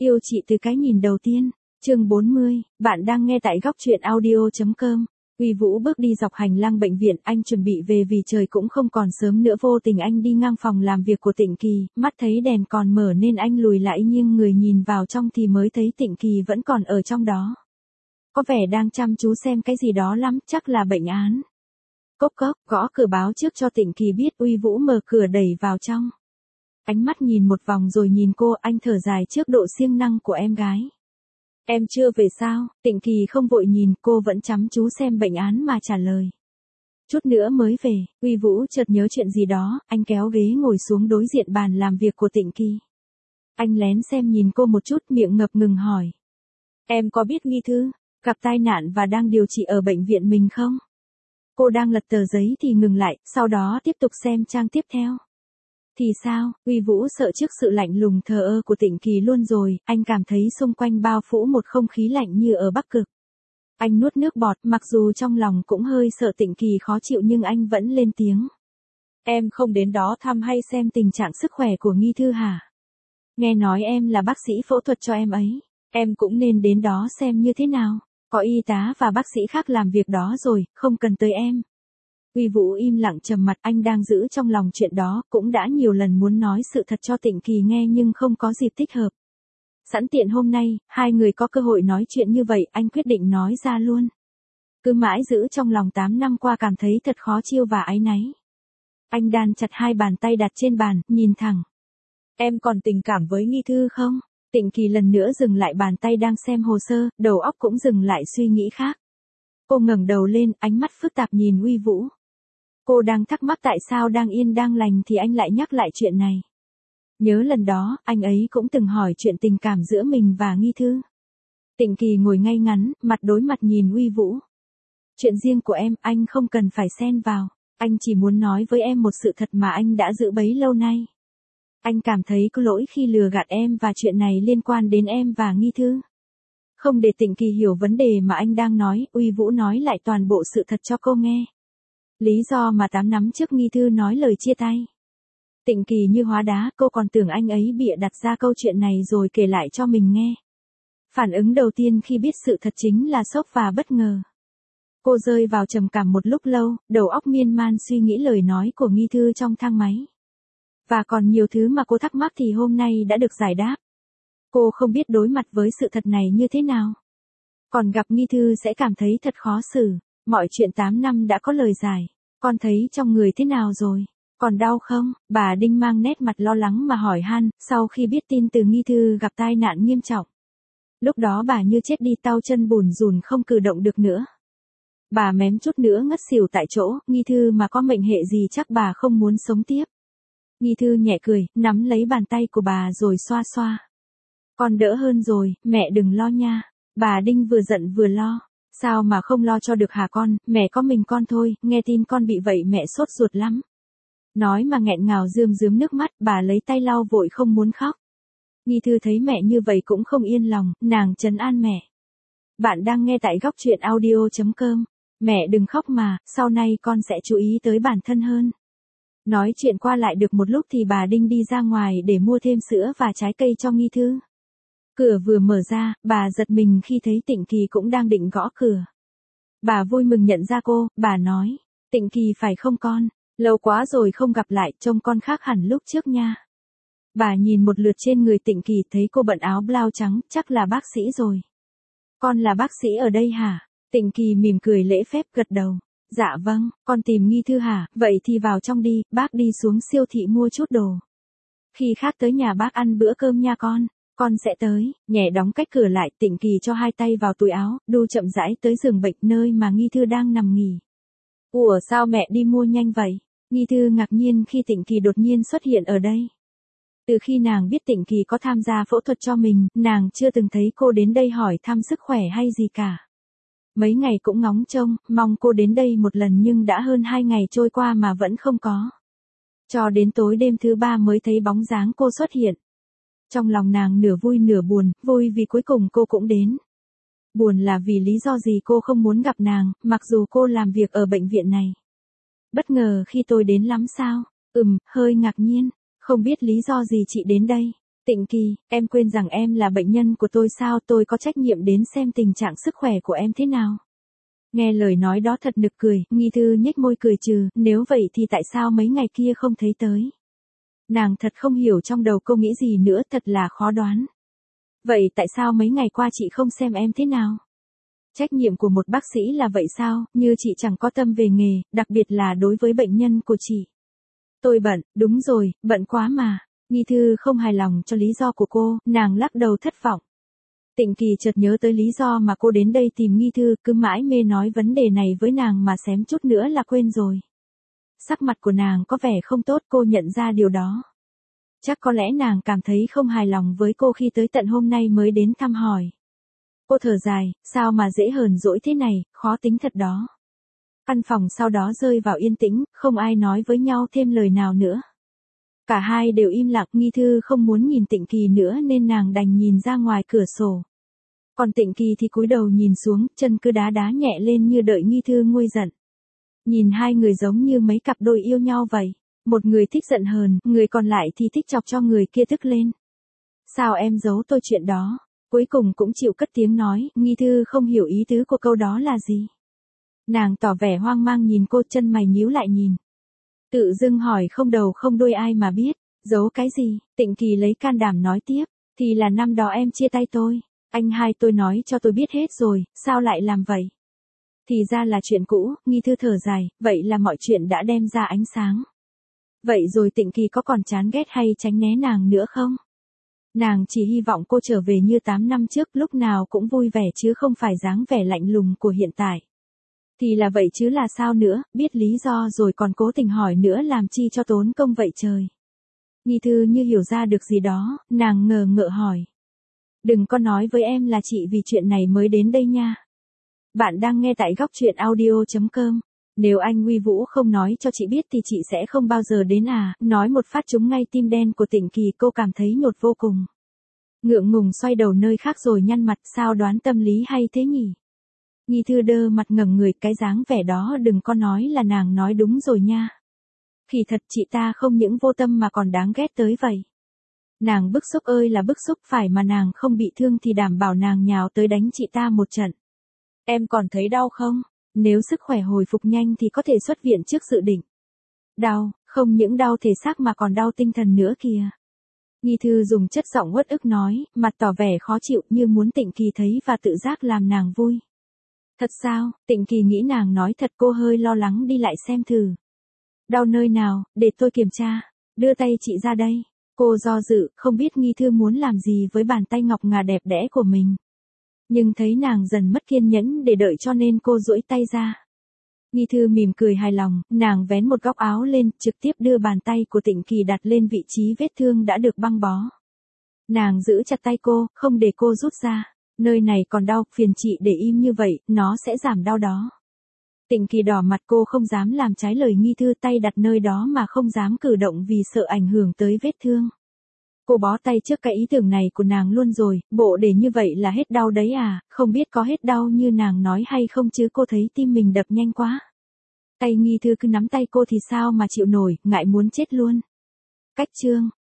Yêu chị từ cái nhìn đầu tiên. Chương 40, bạn đang nghe tại góc truyện audio.com. Uy Vũ bước đi dọc hành lang bệnh viện, anh chuẩn bị về vì trời cũng không còn sớm nữa. Vô tình anh đi ngang phòng làm việc của Tịnh Kỳ, mắt thấy đèn còn mở nên anh lùi lại nghiêng người nhìn vào trong thì mới thấy Tịnh Kỳ vẫn còn ở trong đó. Có vẻ đang chăm chú xem cái gì đó lắm, chắc là bệnh án. Cốc cốc, gõ cửa báo trước cho Tịnh Kỳ biết. Uy Vũ mở cửa đẩy vào trong. Ánh mắt nhìn một vòng rồi nhìn cô, anh thở dài trước độ siêng năng của em gái. Em chưa về sao? Tịnh Kỳ không vội nhìn, cô vẫn chăm chú xem bệnh án mà trả lời. Chút nữa mới về. Uy Vũ chợt nhớ chuyện gì đó, anh kéo ghế ngồi xuống đối diện bàn làm việc của Tịnh Kỳ. Anh lén xem nhìn cô một chút, miệng ngập ngừng hỏi. Em có biết Nghi Thư gặp tai nạn và đang điều trị ở bệnh viện mình không? Cô đang lật tờ giấy thì ngừng lại, sau đó tiếp tục xem trang tiếp theo. Thì sao? Uy Vũ sợ trước sự lạnh lùng thờ ơ của Tịnh Kỳ luôn rồi, anh cảm thấy xung quanh bao phủ một không khí lạnh như ở Bắc Cực. Anh nuốt nước bọt, mặc dù trong lòng cũng hơi sợ Tịnh Kỳ khó chịu nhưng anh vẫn lên tiếng. Em không đến đó thăm hay xem tình trạng sức khỏe của Nghi Thư hả? Nghe nói em là bác sĩ phẫu thuật cho em ấy, em cũng nên đến đó xem như thế nào. Có y tá và bác sĩ khác làm việc đó rồi, không cần tới em. Uy Vũ im lặng trầm mặt, anh đang giữ trong lòng chuyện đó, cũng đã nhiều lần muốn nói sự thật cho Tịnh Kỳ nghe nhưng không có dịp thích hợp. Sẵn tiện hôm nay, hai người có cơ hội nói chuyện như vậy, anh quyết định nói ra luôn. Cứ mãi giữ trong lòng 8 năm qua cảm thấy thật khó chịu và áy náy. Anh đan chặt hai bàn tay đặt trên bàn, nhìn thẳng. Em còn tình cảm với Nghi Thư không? Tịnh Kỳ lần nữa dừng lại bàn tay đang xem hồ sơ, đầu óc cũng dừng lại suy nghĩ khác. Cô ngẩng đầu lên, ánh mắt phức tạp nhìn Uy Vũ. Cô đang thắc mắc tại sao đang yên đang lành thì anh lại nhắc lại chuyện này. Nhớ lần đó, anh ấy cũng từng hỏi chuyện tình cảm giữa mình và Nghi Thư. Tịnh Kỳ ngồi ngay ngắn, mặt đối mặt nhìn Uy Vũ. Chuyện riêng của em, anh không cần phải xen vào. Anh chỉ muốn nói với em một sự thật mà anh đã giữ bấy lâu nay. Anh cảm thấy có lỗi khi lừa gạt em và chuyện này liên quan đến em và Nghi Thư. Không để Tịnh Kỳ hiểu vấn đề mà anh đang nói, Uy Vũ nói lại toàn bộ sự thật cho cô nghe. Lý do mà 8 năm trước Nghi Thư nói lời chia tay. Tịnh Kỳ như hóa đá, cô còn tưởng anh ấy bịa đặt ra câu chuyện này rồi kể lại cho mình nghe. Phản ứng đầu tiên khi biết sự thật chính là sốc và bất ngờ. Cô rơi vào trầm cảm một lúc lâu, đầu óc miên man suy nghĩ lời nói của Nghi Thư trong thang máy. Và còn nhiều thứ mà cô thắc mắc thì hôm nay đã được giải đáp. Cô không biết đối mặt với sự thật này như thế nào. Còn gặp Nghi Thư sẽ cảm thấy thật khó xử. Mọi chuyện 8 năm đã có lời giải. Con thấy trong người thế nào rồi? Còn đau không? Bà Đinh mang nét mặt lo lắng mà hỏi han, sau khi biết tin từ Nghi Thư gặp tai nạn nghiêm trọng. Lúc đó bà như chết đi, tay chân bùn rùn không cử động được nữa. Bà mém chút nữa ngất xỉu tại chỗ, Nghi Thư mà có mệnh hệ gì chắc bà không muốn sống tiếp. Nghi Thư nhẹ cười, nắm lấy bàn tay của bà rồi xoa xoa. Con đỡ hơn rồi, mẹ đừng lo nha. Bà Đinh vừa giận vừa lo. Sao mà không lo cho được hả con, mẹ có mình con thôi, nghe tin con bị vậy mẹ sốt ruột lắm. Nói mà nghẹn ngào rơm rớm nước mắt, bà lấy tay lau vội không muốn khóc. Nghi Thư thấy mẹ như vậy cũng không yên lòng, nàng trấn an mẹ. Bạn đang nghe tại góc truyện audio.com. Mẹ đừng khóc mà, sau này con sẽ chú ý tới bản thân hơn. Nói chuyện qua lại được một lúc thì bà Đinh đi ra ngoài để mua thêm sữa và trái cây cho Nghi Thư. Cửa vừa mở ra, bà giật mình khi thấy Tịnh Kỳ cũng đang định gõ cửa. Bà vui mừng nhận ra cô, bà nói, Tịnh Kỳ phải không con? Lâu quá rồi không gặp lại, trông con khác hẳn lúc trước nha. Bà nhìn một lượt trên người Tịnh Kỳ thấy cô bận áo blau trắng, chắc là bác sĩ rồi. Con là bác sĩ ở đây hả? Tịnh Kỳ mỉm cười lễ phép gật đầu. Dạ vâng, con tìm Nghi Thư hả? Vậy thì vào trong đi, bác đi xuống siêu thị mua chút đồ. Khi khác tới nhà bác ăn bữa cơm nha con. Con sẽ tới. Nhẹ đóng cách cửa lại, Tịnh Kỳ cho hai tay vào túi áo, đu chậm rãi tới giường bệnh nơi mà Nghi Thư đang nằm nghỉ. Ủa sao mẹ đi mua nhanh vậy? Nghi Thư ngạc nhiên khi Tịnh Kỳ đột nhiên xuất hiện ở đây. Từ khi nàng biết Tịnh Kỳ có tham gia phẫu thuật cho mình, nàng chưa từng thấy cô đến đây hỏi thăm sức khỏe hay gì cả. Mấy ngày cũng ngóng trông, mong cô đến đây một lần nhưng đã hơn 2 ngày trôi qua mà vẫn không có. Cho đến tối đêm thứ 3 mới thấy bóng dáng cô xuất hiện. Trong lòng nàng nửa vui nửa buồn, vui vì cuối cùng cô cũng đến. Buồn là vì lý do gì cô không muốn gặp nàng, mặc dù cô làm việc ở bệnh viện này. Bất ngờ khi tôi đến lắm sao? Hơi ngạc nhiên, không biết lý do gì chị đến đây. Tịnh Kỳ, em quên rằng em là bệnh nhân của tôi sao, tôi có trách nhiệm đến xem tình trạng sức khỏe của em thế nào. Nghe lời nói đó thật nực cười, Nghi Thư nhếch môi cười trừ, nếu vậy thì tại sao mấy ngày kia không thấy tới. Nàng thật không hiểu trong đầu cô nghĩ gì nữa, thật là khó đoán. Vậy tại sao mấy ngày qua chị không xem em thế nào? Trách nhiệm của một bác sĩ là vậy sao, như chị chẳng có tâm về nghề, đặc biệt là đối với bệnh nhân của chị. Tôi bận, đúng rồi, bận quá mà. Nghi Thư không hài lòng cho lý do của cô, nàng lắc đầu thất vọng. Tịnh Kỳ chợt nhớ tới lý do mà cô đến đây tìm Nghi Thư, cứ mãi mê nói vấn đề này với nàng mà xém chút nữa là quên rồi. Sắc mặt của nàng có vẻ không tốt, cô nhận ra điều đó. Chắc có lẽ nàng cảm thấy không hài lòng với cô khi tới tận hôm nay mới đến thăm hỏi. Cô thở dài, sao mà dễ hờn dỗi thế này, khó tính thật đó. Căn phòng sau đó rơi vào yên tĩnh, không ai nói với nhau thêm lời nào nữa. Cả hai đều im lặng, Nghi Thư không muốn nhìn Tịnh Kỳ nữa nên nàng đành nhìn ra ngoài cửa sổ. Còn Tịnh Kỳ thì cúi đầu nhìn xuống, chân cứ đá đá nhẹ lên như đợi Nghi Thư nguôi giận. Nhìn hai người giống như mấy cặp đôi yêu nhau vậy. Một người thích giận hờn, người còn lại thì thích chọc cho người kia tức lên. Sao em giấu tôi chuyện đó? Cuối cùng cũng chịu cất tiếng nói, Nghi Thư không hiểu ý tứ của câu đó là gì. Nàng tỏ vẻ hoang mang nhìn cô, chân mày nhíu lại nhìn. Tự dưng hỏi không đầu không đuôi ai mà biết, giấu cái gì, Tịnh Kỳ lấy can đảm nói tiếp, thì là năm đó em chia tay tôi, anh hai tôi nói cho tôi biết hết rồi, sao lại làm vậy? Thì ra là chuyện cũ, Nghi Thư thở dài, vậy là mọi chuyện đã đem ra ánh sáng. Vậy rồi Tịnh Kỳ có còn chán ghét hay tránh né nàng nữa không? Nàng chỉ hy vọng cô trở về như 8 năm trước, lúc nào cũng vui vẻ chứ không phải dáng vẻ lạnh lùng của hiện tại. Thì là vậy chứ là sao nữa, biết lý do rồi còn cố tình hỏi nữa làm chi cho tốn công vậy trời. Nghi Thư như hiểu ra được gì đó, nàng ngờ ngợ hỏi. Đừng có nói với em là chị vì chuyện này mới đến đây nha. Bạn đang nghe tại góc truyện audio.com. Nếu anh Uy Vũ không nói cho chị biết thì chị sẽ không bao giờ đến à, nói một phát trúng ngay tim đen của Tịnh Kỳ, cô cảm thấy nhột vô cùng. Ngượng ngùng xoay đầu nơi khác rồi nhăn mặt, sao đoán tâm lý hay thế nhỉ? Nghi Thư đơ mặt ngẩng người, cái dáng vẻ đó đừng có nói là nàng nói đúng rồi nha. Kỳ thật chị ta không những vô tâm mà còn đáng ghét tới vậy. Nàng bức xúc ơi là bức xúc, phải mà nàng không bị thương thì đảm bảo nàng nhào tới đánh chị ta một trận. Em còn thấy đau không? Nếu sức khỏe hồi phục nhanh thì có thể xuất viện trước dự định. Đau, không những đau thể xác mà còn đau tinh thần nữa kìa. Nghi Thư dùng chất giọng uất ức nói, mặt tỏ vẻ khó chịu như muốn Tịnh Kỳ thấy và tự giác làm nàng vui. Thật sao? Tịnh Kỳ nghĩ nàng nói thật, cô hơi lo lắng đi lại xem thử. Đau nơi nào, để tôi kiểm tra. Đưa tay chị ra đây. Cô do dự, không biết Nghi Thư muốn làm gì với bàn tay ngọc ngà đẹp đẽ của mình. Nhưng thấy nàng dần mất kiên nhẫn để đợi cho nên cô duỗi tay ra. Nghi Thư mỉm cười hài lòng, nàng vén một góc áo lên, trực tiếp đưa bàn tay của Tịnh Kỳ đặt lên vị trí vết thương đã được băng bó. Nàng giữ chặt tay cô, không để cô rút ra. Nơi này còn đau, phiền chị để im như vậy, nó sẽ giảm đau đó. Tịnh Kỳ đỏ mặt, cô không dám làm trái lời Nghi Thư, tay đặt nơi đó mà không dám cử động vì sợ ảnh hưởng tới vết thương. Cô bó tay trước cái ý tưởng này của nàng luôn rồi, bộ để như vậy là hết đau đấy à, không biết có hết đau như nàng nói hay không chứ cô thấy tim mình đập nhanh quá. Tay Nghi Thư cứ nắm tay cô thì sao mà chịu nổi, ngại muốn chết luôn. Cách chương